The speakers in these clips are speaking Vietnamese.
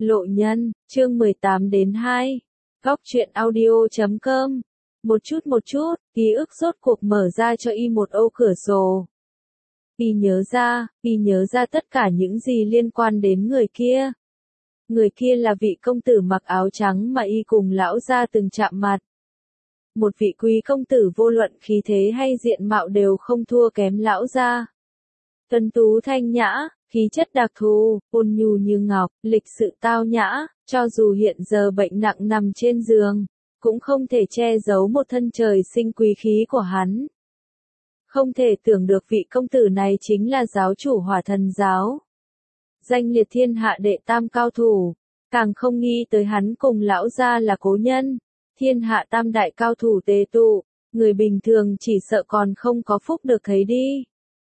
Lộ Nhân, chương 18 đến 2. Góc truyện audio.com. Một chút, ký ức rốt cuộc mở ra cho y một ô cửa sổ. Y nhớ ra tất cả những gì liên quan đến người kia. Người kia là vị công tử mặc áo trắng mà y cùng lão gia từng chạm mặt. Một vị quý công tử vô luận khí thế hay diện mạo đều không thua kém lão gia. Tuấn tú thanh nhã, khí chất đặc thù, ôn nhu như ngọc, lịch sự tao nhã, cho dù hiện giờ bệnh nặng nằm trên giường, cũng không thể che giấu một thân trời sinh quý khí của hắn. Không thể tưởng được vị công tử này chính là giáo chủ Hỏa Thần giáo. Danh liệt thiên hạ đệ tam cao thủ, càng không nghĩ tới hắn cùng lão gia là cố nhân, thiên hạ tam đại cao thủ tề tụ, người bình thường chỉ sợ còn không có phúc được thấy đi.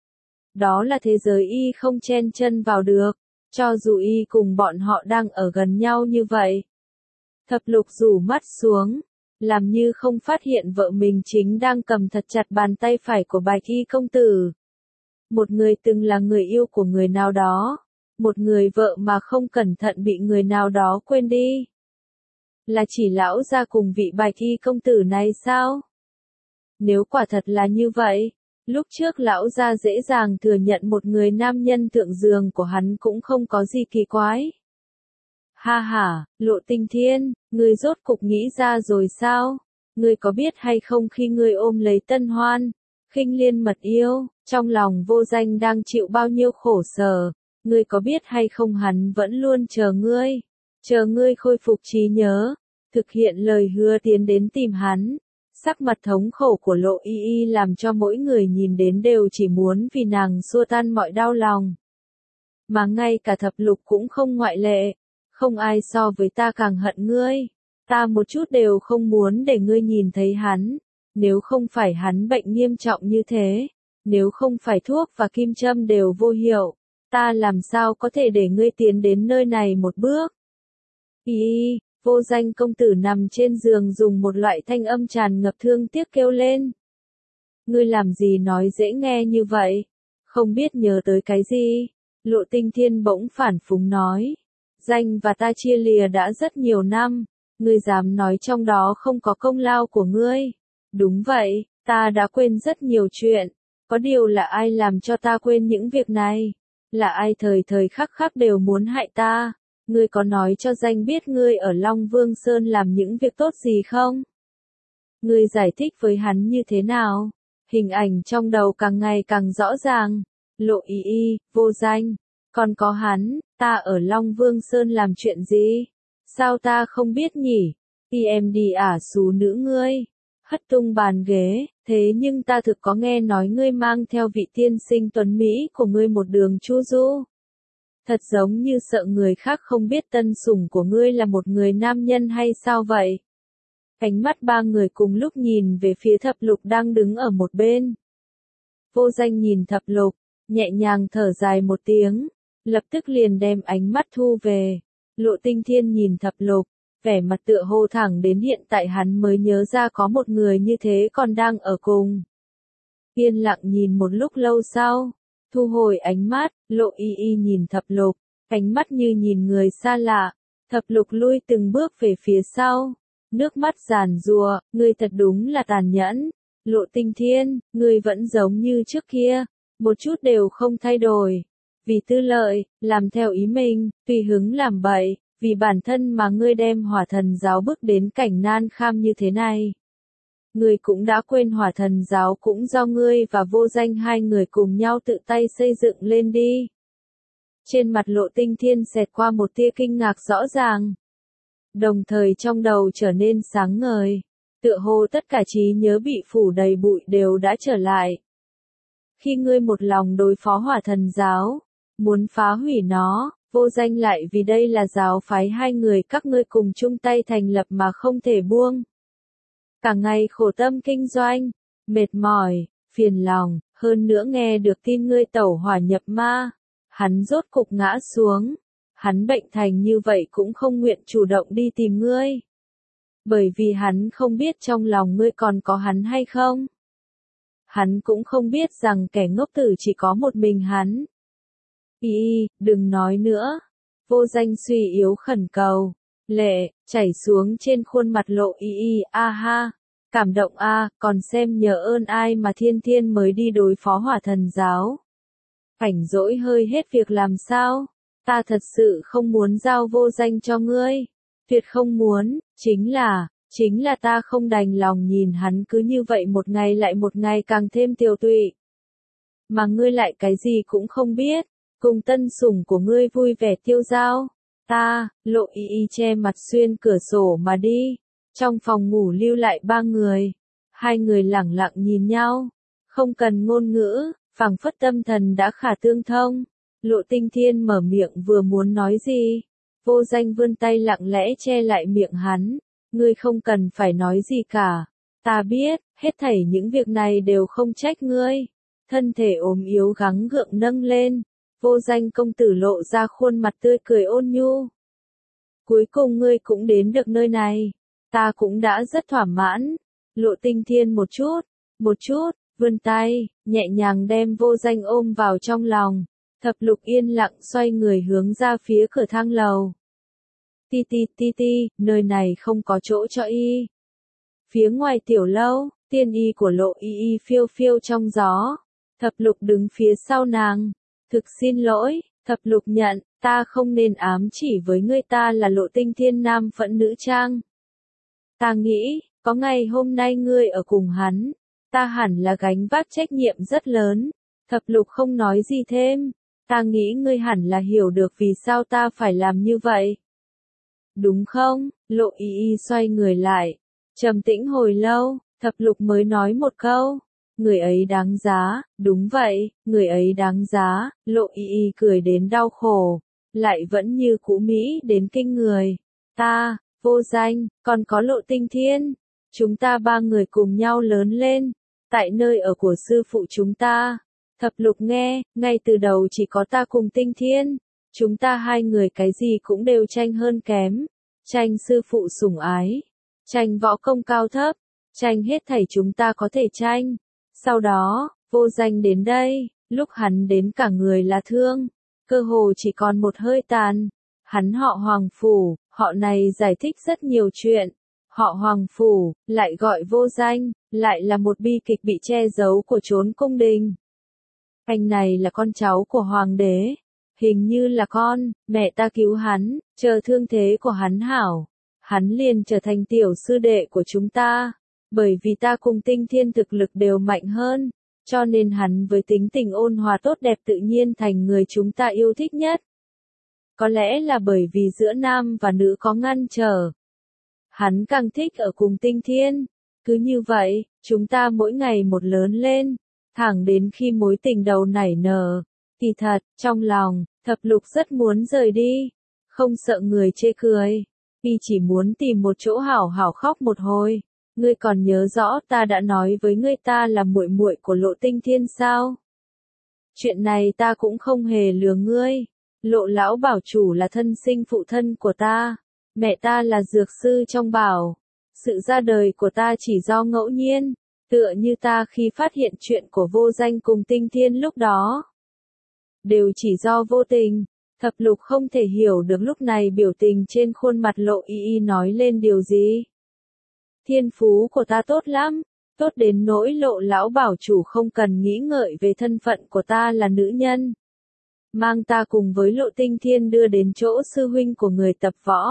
Đó là thế giới y không chen chân vào được, cho dù y cùng bọn họ đang ở gần nhau như vậy. Thập Lục rủ mắt xuống, làm như không phát hiện vợ mình chính đang cầm thật chặt bàn tay phải của Bạch Y công tử. Một người từng là người yêu của người nào đó, một người vợ mà không cẩn thận bị người nào đó quên đi. Là chỉ lão gia cùng vị Bạch Y công tử này sao? Nếu quả thật là như vậy, lúc trước lão gia dễ dàng thừa nhận một người nam nhân thượng giường của hắn cũng không có gì kỳ quái. Ha ha, Lộ Tinh Thiên, ngươi rốt cục nghĩ ra rồi sao? Ngươi có biết hay không khi ngươi ôm lấy Tân Hoan, Khinh Liên mật yêu, trong lòng Vô Danh đang chịu bao nhiêu khổ sở, ngươi có biết hay không hắn vẫn luôn chờ ngươi khôi phục trí nhớ, thực hiện lời hứa tiến đến tìm hắn. Sắc mặt thống khổ của Lộ Y Y làm cho mỗi người nhìn đến đều chỉ muốn vì nàng xua tan mọi đau lòng. Mà ngay cả Thập Lục cũng không ngoại lệ, không ai so với ta càng hận ngươi, ta một chút đều không muốn để ngươi nhìn thấy hắn, nếu không phải hắn bệnh nghiêm trọng như thế, nếu không phải thuốc và kim châm đều vô hiệu, ta làm sao có thể để ngươi tiến đến nơi này một bước. Y, Vô Danh công tử nằm trên giường dùng một loại thanh âm tràn ngập thương tiếc kêu lên. Ngươi làm gì nói dễ nghe như vậy? Không biết nhớ tới cái gì? Lộ Tinh Thiên bỗng phản phúng nói. Danh và ta chia lìa đã rất nhiều năm, ngươi dám nói trong đó không có công lao của ngươi. Đúng vậy, ta đã quên rất nhiều chuyện, có điều là ai làm cho ta quên những việc này? Là ai thời thời khắc khắc đều muốn hại ta? Ngươi có nói cho Danh biết ngươi ở Long Vương Sơn làm những việc tốt gì không? Ngươi giải thích với hắn như thế nào? Hình ảnh trong đầu càng ngày càng rõ ràng. Lộ Y Y, Vô Danh, còn có hắn, ta ở Long Vương Sơn làm chuyện gì? Sao ta không biết nhỉ? Em đi xú nữ ngươi, hất tung bàn ghế, thế nhưng ta thực có nghe nói ngươi mang theo vị tiên sinh tuấn Mỹ của ngươi một đường chu du. Thật giống như sợ người khác không biết tân sủng của ngươi là một người nam nhân hay sao vậy? Ánh mắt ba người cùng lúc nhìn về phía Thập Lục đang đứng ở một bên. Vô Danh nhìn Thập Lục, nhẹ nhàng thở dài một tiếng, lập tức liền đem ánh mắt thu về. Lộ Tinh Thiên nhìn Thập Lục, vẻ mặt tựa hồ thẳng đến hiện tại hắn mới nhớ ra có một người như thế còn đang ở cùng. Yên lặng nhìn một lúc lâu sau, thu hồi ánh mắt, Lộ Y Y nhìn Thập Lục, ánh mắt như nhìn người xa lạ. Thập Lục lui từng bước về phía sau, nước mắt giàn giụa, ngươi thật đúng là tàn nhẫn. Lộ Tinh Thiên, ngươi vẫn giống như trước kia, một chút đều không thay đổi. Vì tư lợi, làm theo ý mình, tùy hứng làm bậy, vì bản thân mà ngươi đem Hỏa Thần giáo bước đến cảnh nan kham như thế này. Ngươi cũng đã quên Hỏa Thần giáo cũng do ngươi và Vô Danh hai người cùng nhau tự tay xây dựng lên đi. Trên mặt Lộ Tinh Thiên xẹt qua một tia kinh ngạc rõ ràng. Đồng thời trong đầu trở nên sáng ngời, tựa hồ tất cả trí nhớ bị phủ đầy bụi đều đã trở lại. Khi ngươi một lòng đối phó Hỏa Thần giáo, muốn phá hủy nó, Vô Danh lại vì đây là giáo phái hai người các ngươi cùng chung tay thành lập mà không thể buông. Cả ngày khổ tâm kinh doanh, mệt mỏi, phiền lòng, hơn nữa nghe được tin ngươi tẩu hỏa nhập ma, hắn rốt cục ngã xuống. Hắn bệnh thành như vậy cũng không nguyện chủ động đi tìm ngươi. Bởi vì hắn không biết trong lòng ngươi còn có hắn hay không. Hắn cũng không biết rằng kẻ ngốc tử chỉ có một mình hắn. Y, đừng nói nữa. Vô Danh suy yếu khẩn cầu. Lệ, chảy xuống trên khuôn mặt Lộ Y Y, a ha. Cảm động a, còn xem nhờ ơn ai mà thiên thiên mới đi đối phó hỏa thần giáo. Rảnh rỗi hơi hết việc làm sao? Ta thật sự không muốn giao Vô Danh cho ngươi. Tuyệt không muốn, chính là ta không đành lòng nhìn hắn cứ như vậy một ngày lại một ngày càng thêm tiều tụy. Mà ngươi lại cái gì cũng không biết, cùng tân sủng của ngươi vui vẻ tiêu dao. Lộ Y Y che mặt xuyên cửa sổ mà đi. Trong phòng ngủ lưu lại 3 người. 2 người lẳng lặng nhìn nhau. Không cần ngôn ngữ, phảng phất tâm thần đã khả tương thông. Lộ Tinh Thiên mở miệng vừa muốn nói gì. Vô Danh vươn tay lặng lẽ che lại miệng hắn. Ngươi không cần phải nói gì cả. Ta biết, hết thảy những việc này đều không trách ngươi. Thân thể ốm yếu gắng gượng nâng lên. Vô Danh công tử lộ ra khuôn mặt tươi cười ôn nhu. Cuối cùng ngươi cũng đến được nơi này. Ta cũng đã rất thỏa mãn. Lộ Tinh Thiên một chút, vươn tay, nhẹ nhàng đem Vô Danh ôm vào trong lòng. Thập Lục yên lặng xoay người hướng ra phía cửa thang lầu. Ti, nơi này không có chỗ cho y. Phía ngoài tiểu lâu, tiên y của Lộ Y Y phiêu phiêu trong gió. Thập Lục đứng phía sau nàng. Thực xin lỗi, Thập Lục nhận, ta không nên ám chỉ với ngươi ta là Lộ Tinh Thiên nam phận nữ trang. Ta nghĩ, có ngày hôm nay ngươi ở cùng hắn, ta hẳn là gánh vác trách nhiệm rất lớn. Thập Lục không nói gì thêm, ta nghĩ ngươi hẳn là hiểu được vì sao ta phải làm như vậy. Đúng không? Lộ Y Y xoay người lại, trầm tĩnh hồi lâu, Thập Lục mới nói một câu. Người ấy đáng giá, đúng vậy, người ấy đáng giá. Lộ Y Y cười đến đau khổ, lại vẫn như cũ mỹ đến kinh người. Ta, Vô Danh, còn có Lộ Tinh Thiên, chúng ta 3 người cùng nhau lớn lên, tại nơi ở của sư phụ chúng ta. Thập Lục nghe, ngay từ đầu chỉ có ta cùng Tinh Thiên, chúng ta 2 người cái gì cũng đều tranh hơn kém, tranh sư phụ sủng ái, tranh võ công cao thấp, tranh hết thảy chúng ta có thể tranh. Sau đó, Vô Danh đến đây, lúc hắn đến cả người là thương, cơ hồ chỉ còn một hơi tàn. Hắn họ Hoàng Phủ, họ này giải thích rất nhiều chuyện. Họ Hoàng Phủ, lại gọi Vô Danh, lại là một bi kịch bị che giấu của chốn cung đình. Anh này là con cháu của Hoàng đế. Hình như là mẹ ta cứu hắn, chờ thương thế của hắn hảo. Hắn liền trở thành tiểu sư đệ của chúng ta. Bởi vì ta cùng Tinh Thiên thực lực đều mạnh hơn, cho nên hắn với tính tình ôn hòa tốt đẹp tự nhiên thành người chúng ta yêu thích nhất. Có lẽ là bởi vì giữa nam và nữ có ngăn trở. Hắn càng thích ở cùng Tinh Thiên. Cứ như vậy, chúng ta mỗi ngày một lớn lên, thẳng đến khi mối tình đầu nảy nở. Kỳ thật, trong lòng, Thập Lục rất muốn rời đi, không sợ người chê cười, y chỉ muốn tìm một chỗ hảo hảo khóc một hồi. Ngươi còn nhớ rõ ta đã nói với ngươi ta là muội muội của Lộ Tinh Thiên sao? Chuyện này ta cũng không hề lừa ngươi. Lộ lão bảo chủ là thân sinh phụ thân của ta, mẹ ta là dược sư trong bảo. Sự ra đời của ta chỉ do ngẫu nhiên, tựa như ta khi phát hiện chuyện của Vô Danh cùng Tinh Thiên lúc đó. Đều chỉ do vô tình. Thập Lục không thể hiểu được lúc này biểu tình trên khuôn mặt Lộ Y Y nói lên điều gì. Thiên phú của ta tốt lắm, tốt đến nỗi Lộ lão bảo chủ không cần nghĩ ngợi về thân phận của ta là nữ nhân. Mang ta cùng với Lộ Tinh Thiên đưa đến chỗ sư huynh của người tập võ.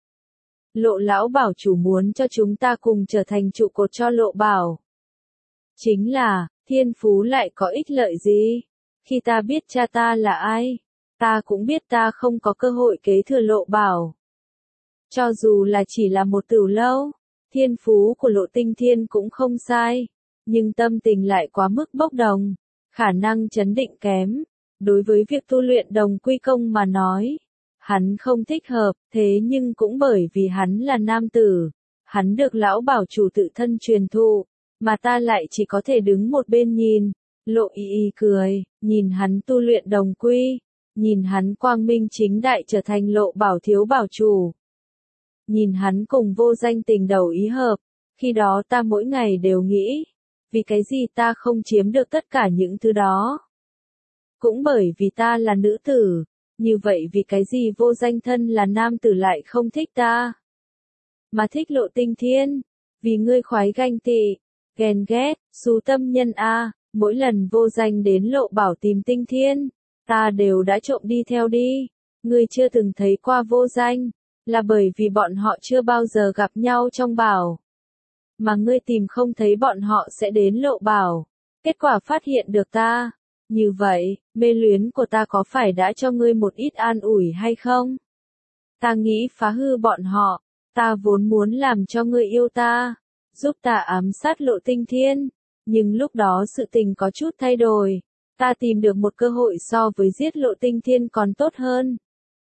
Lộ lão bảo chủ muốn cho chúng ta cùng trở thành trụ cột cho Lộ bảo. Chính là, thiên phú lại có ích lợi gì? Khi ta biết cha ta là ai, ta cũng biết ta không có cơ hội kế thừa Lộ bảo. Cho dù là chỉ là một tửu lâu, thiên phú của Lộ Tinh Thiên cũng không sai, nhưng tâm tình lại quá mức bốc đồng, khả năng chấn định kém. Đối với việc tu luyện đồng quy công mà nói, hắn không thích hợp, thế nhưng cũng bởi vì hắn là nam tử, hắn được lão bảo chủ tự thân truyền thụ, mà ta lại chỉ có thể đứng một bên nhìn. Lộ Y Y cười, nhìn hắn tu luyện đồng quy, nhìn hắn quang minh chính đại trở thành Lộ bảo thiếu bảo chủ. Nhìn hắn cùng Vô Danh tình đầu ý hợp, khi đó ta mỗi ngày đều nghĩ, vì cái gì ta không chiếm được tất cả những thứ đó? Cũng bởi vì ta là nữ tử, Như vậy vì cái gì Vô Danh thân là nam tử lại không thích ta? Mà thích Lộ Tinh Thiên? Vì ngươi khoái ganh tị, ghen ghét, xú tâm nhân a, mỗi lần Vô Danh đến Lộ Bảo tìm Tinh Thiên, ta đều đã trộm đi theo đi. Ngươi chưa từng thấy qua Vô Danh, là bởi vì bọn họ chưa bao giờ gặp nhau trong bảo. Mà ngươi tìm không thấy bọn họ sẽ đến Lộ Bảo, kết quả phát hiện được ta. Như vậy, mê luyến của ta có phải đã cho ngươi một ít an ủi hay không? Ta nghĩ phá hư bọn họ, ta vốn muốn làm cho ngươi yêu ta, giúp ta ám sát Lộ Tinh Thiên, nhưng lúc đó sự tình có chút thay đổi, ta tìm được một cơ hội so với giết Lộ Tinh Thiên còn tốt hơn.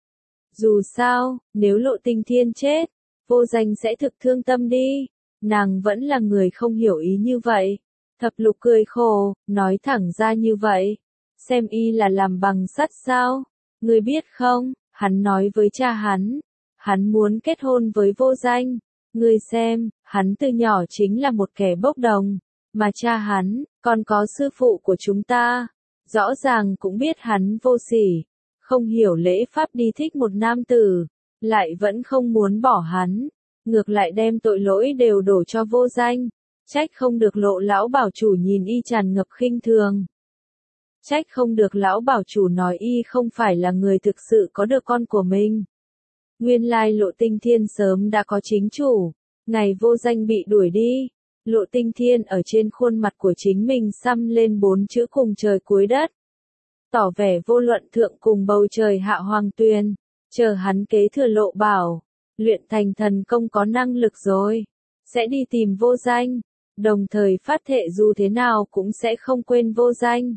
Dù sao, nếu Lộ Tinh Thiên chết, Vô Danh sẽ thực thương tâm đi, nàng vẫn là người không hiểu ý như vậy. Thập Lục cười khổ, nói thẳng ra như vậy, xem y là làm bằng sắt sao, ngươi biết không, hắn nói với cha hắn muốn kết hôn với Vô Danh, ngươi xem, hắn từ nhỏ chính là một kẻ bốc đồng, mà cha hắn, còn có sư phụ của chúng ta, rõ ràng cũng biết hắn vô sỉ, không hiểu lễ pháp đi thích một nam tử, lại vẫn không muốn bỏ hắn, ngược lại đem tội lỗi đều đổ cho Vô Danh. Trách không được Lộ lão bảo chủ nhìn y tràn ngập khinh thường. Trách không được lão bảo chủ nói y không phải là người thực sự có được con của mình. Nguyên lai Lộ Tinh Thiên sớm đã có chính chủ. Ngày Vô Danh bị đuổi đi, Lộ Tinh Thiên ở trên khuôn mặt của chính mình xăm lên 4 chữ cùng trời cuối đất. Tỏ vẻ vô luận thượng cùng bầu trời hạ hoàng tuyền, chờ hắn kế thừa Lộ Bảo, luyện thành thần công có năng lực rồi, sẽ đi tìm Vô Danh. Đồng thời phát thệ dù thế nào cũng sẽ không quên Vô Danh.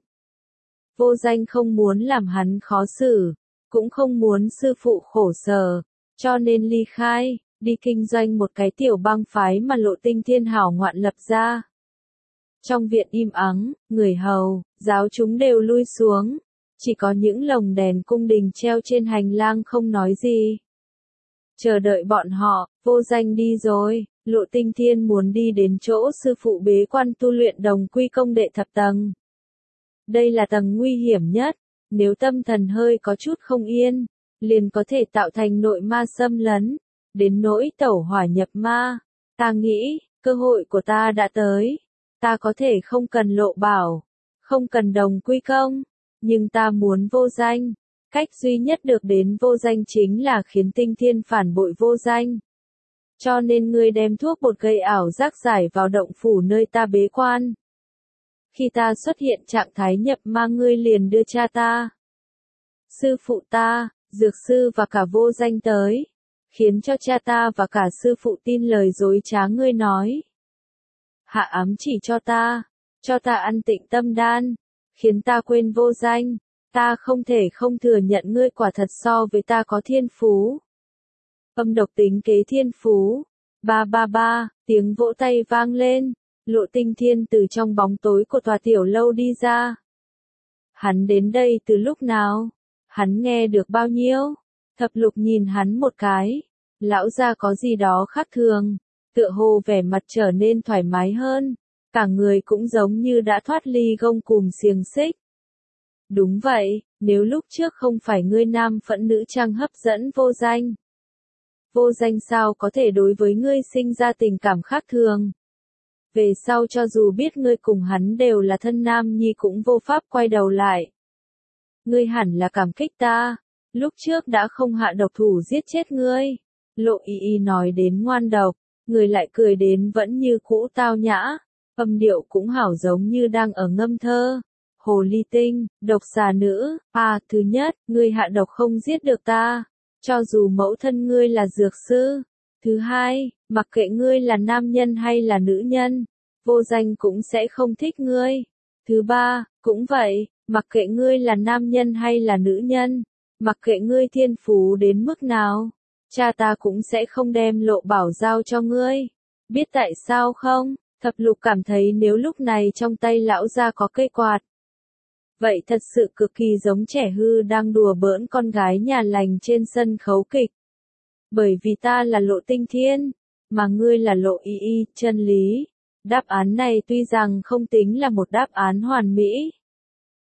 Vô Danh không muốn làm hắn khó xử, cũng không muốn sư phụ khổ sở, cho nên ly khai, đi kinh doanh một cái tiểu bang phái mà Lộ Tinh Thiên hảo ngoạn lập ra. Trong viện im ắng, người hầu, giáo chúng đều lui xuống, chỉ có những lồng đèn cung đình treo trên hành lang không nói gì. Chờ đợi bọn họ, Vô Danh đi rồi. Lộ Tinh Thiên muốn đi đến chỗ sư phụ bế quan tu luyện Đồng Quy Công đệ thập tầng. Đây là tầng nguy hiểm nhất, nếu tâm thần hơi có chút không yên, liền có thể tạo thành nội ma xâm lấn, đến nỗi tẩu hỏa nhập ma. Ta nghĩ, cơ hội của ta đã tới, ta có thể không cần Lộ Bảo, không cần Đồng Quy Công, nhưng ta muốn Vô Danh. Cách duy nhất được đến Vô Danh chính là khiến Tinh Thiên phản bội Vô Danh. Cho nên ngươi đem thuốc bột gây ảo giác giải vào động phủ nơi ta bế quan. Khi ta xuất hiện trạng thái nhập ma ngươi liền đưa cha ta, sư phụ ta, dược sư và cả Vô Danh tới, khiến cho cha ta và cả sư phụ tin lời dối trá ngươi nói. Hạ ám chỉ cho ta ăn Tịnh Tâm Đan, khiến ta quên Vô Danh, ta không thể không thừa nhận ngươi quả thật so với ta có thiên phú. Âm độc tính kế thiên phú. Ba ba ba, tiếng vỗ tay vang lên, Lộ Tinh Thiên từ trong bóng tối của tòa tiểu lâu đi ra. Hắn đến đây từ lúc nào? Hắn nghe được bao nhiêu? Thập Lục nhìn hắn một cái. Lão gia có gì đó khác thường, tựa hồ vẻ mặt trở nên thoải mái hơn, cả người cũng giống như đã thoát ly gông cùm xiềng xích. Đúng vậy, nếu lúc trước không phải ngươi nam phẫn nữ trang hấp dẫn Vô Danh. Vô Danh sao có thể đối với ngươi sinh ra tình cảm khác thường. Về sau cho dù biết ngươi cùng hắn đều là thân nam nhi cũng vô pháp quay đầu lại. Ngươi hẳn là cảm kích ta, lúc trước đã không hạ độc thủ giết chết ngươi. Lộ Y Y nói đến ngoan độc, người lại cười đến vẫn như cũ tao nhã, âm điệu cũng hảo giống như đang ở ngâm thơ. Hồ ly tinh, độc xà nữ, thứ nhất, ngươi hạ độc không giết được ta, cho dù mẫu thân ngươi là dược sư. Thứ hai, mặc kệ ngươi là nam nhân hay là nữ nhân, Vô Danh cũng sẽ không thích ngươi. Thứ ba, cũng vậy, mặc kệ ngươi là nam nhân hay là nữ nhân, mặc kệ ngươi thiên phú đến mức nào, cha ta cũng sẽ không đem Lộ Bảo giao cho ngươi. Biết tại sao không? Thập Lục cảm thấy nếu lúc này trong tay lão gia có cây quạt, vậy thật sự cực kỳ giống trẻ hư đang đùa bỡn con gái nhà lành trên sân khấu kịch. Bởi vì ta là Lộ Tinh Thiên, mà ngươi là Lộ Y Y, chân lý. Đáp án này tuy rằng không tính là một đáp án hoàn mỹ,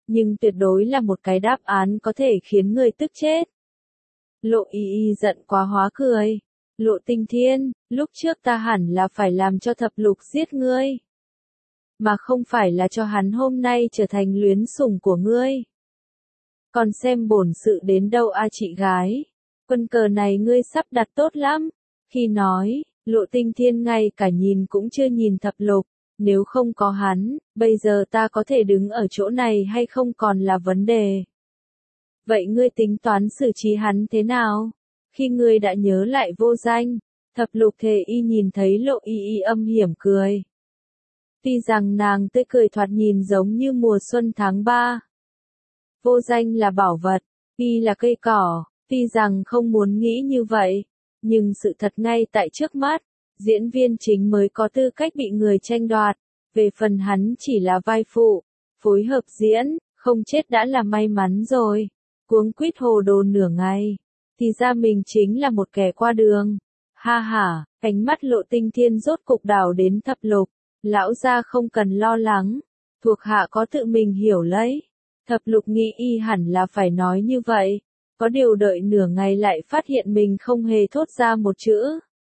nhưng tuyệt đối là một cái đáp án có thể khiến người tức chết. Lộ Y Y giận quá hóa cười. Lộ Tinh Thiên, lúc trước ta hẳn là phải làm cho Thập Lục giết ngươi, mà không phải là cho hắn hôm nay trở thành luyến sủng của ngươi. Còn xem bổn sự đến đâu a chị gái, quân cờ này ngươi sắp đặt tốt lắm. Khi nói, Lộ Tinh Thiên ngay cả nhìn cũng chưa nhìn Thập Lục, nếu không có hắn, bây giờ ta có thể đứng ở chỗ này hay không còn là vấn đề. Vậy ngươi tính toán xử trí hắn thế nào? Khi ngươi đã nhớ lại Vô Danh, Thập Lục Thề Y nhìn thấy Lộ Y Y âm hiểm cười. Tuy rằng nàng tươi cười thoạt nhìn giống như mùa xuân tháng 3. Vô Danh là bảo vật, Y là cây cỏ, tuy rằng không muốn nghĩ như vậy, nhưng sự thật ngay tại trước mắt, diễn viên chính mới có tư cách bị người tranh đoạt, về phần hắn chỉ là vai phụ, phối hợp diễn, không chết đã là may mắn rồi. Cuống quýt hồ đồ nửa ngày, thì ra mình chính là một kẻ qua đường. Ha ha, ánh mắt Lộ Tinh Thiên rốt cục đảo đến Thập Lục, lão gia không cần lo lắng, thuộc hạ có tự mình hiểu lấy. Thập Lục nghĩ Y hẳn là phải nói như vậy, có điều đợi nửa ngày lại phát hiện mình không hề thốt ra một chữ.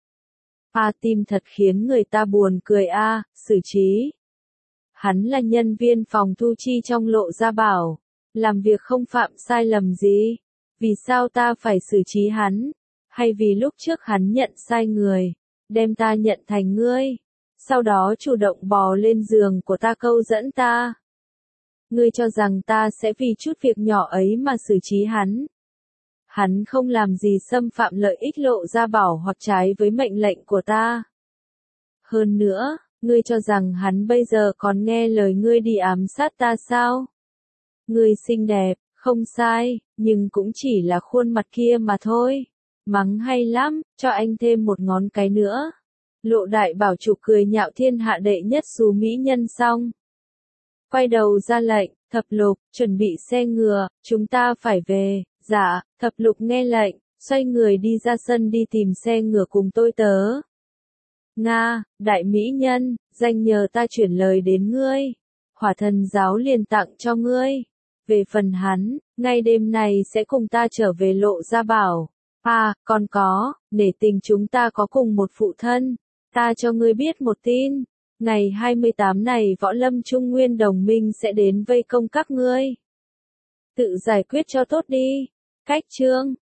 Tim thật khiến người ta buồn cười xử trí. Hắn là nhân viên phòng thu chi trong Lộ Gia Bảo, làm việc không phạm sai lầm gì, vì sao ta phải xử trí hắn? Hay vì lúc trước hắn nhận sai người, đem ta nhận thành ngươi, sau đó chủ động bò lên giường của ta câu dẫn ta? Ngươi cho rằng ta sẽ vì chút việc nhỏ ấy mà xử trí hắn? Hắn không làm gì xâm phạm lợi ích Lộ Gia Bảo hoặc trái với mệnh lệnh của ta. Hơn nữa, ngươi cho rằng hắn bây giờ còn nghe lời ngươi đi ám sát ta sao? Ngươi xinh đẹp, không sai, nhưng cũng chỉ là khuôn mặt kia mà thôi. Mắng hay lắm, cho anh thêm một ngón cái nữa. Lộ Đại Bảo chủ cười nhạo thiên hạ đệ nhất xú mỹ nhân xong. Quay đầu ra lệnh, Thập Lục, chuẩn bị xe ngựa, chúng ta phải về. Dạ, Thập Lục nghe lệnh, xoay người đi ra sân đi tìm xe ngựa cùng tôi tớ. Nga, đại mỹ nhân, danh nhờ ta chuyển lời đến ngươi. Hỏa Thần giáo liền tặng cho ngươi. Về phần hắn, ngay đêm này sẽ cùng ta trở về Lộ Gia Bảo. Còn có, nể tình chúng ta có cùng một phụ thân. Ta cho ngươi biết một tin. Ngày 28 này Võ Lâm Trung Nguyên đồng minh sẽ đến vây công các ngươi. Tự giải quyết cho tốt đi. Cách chương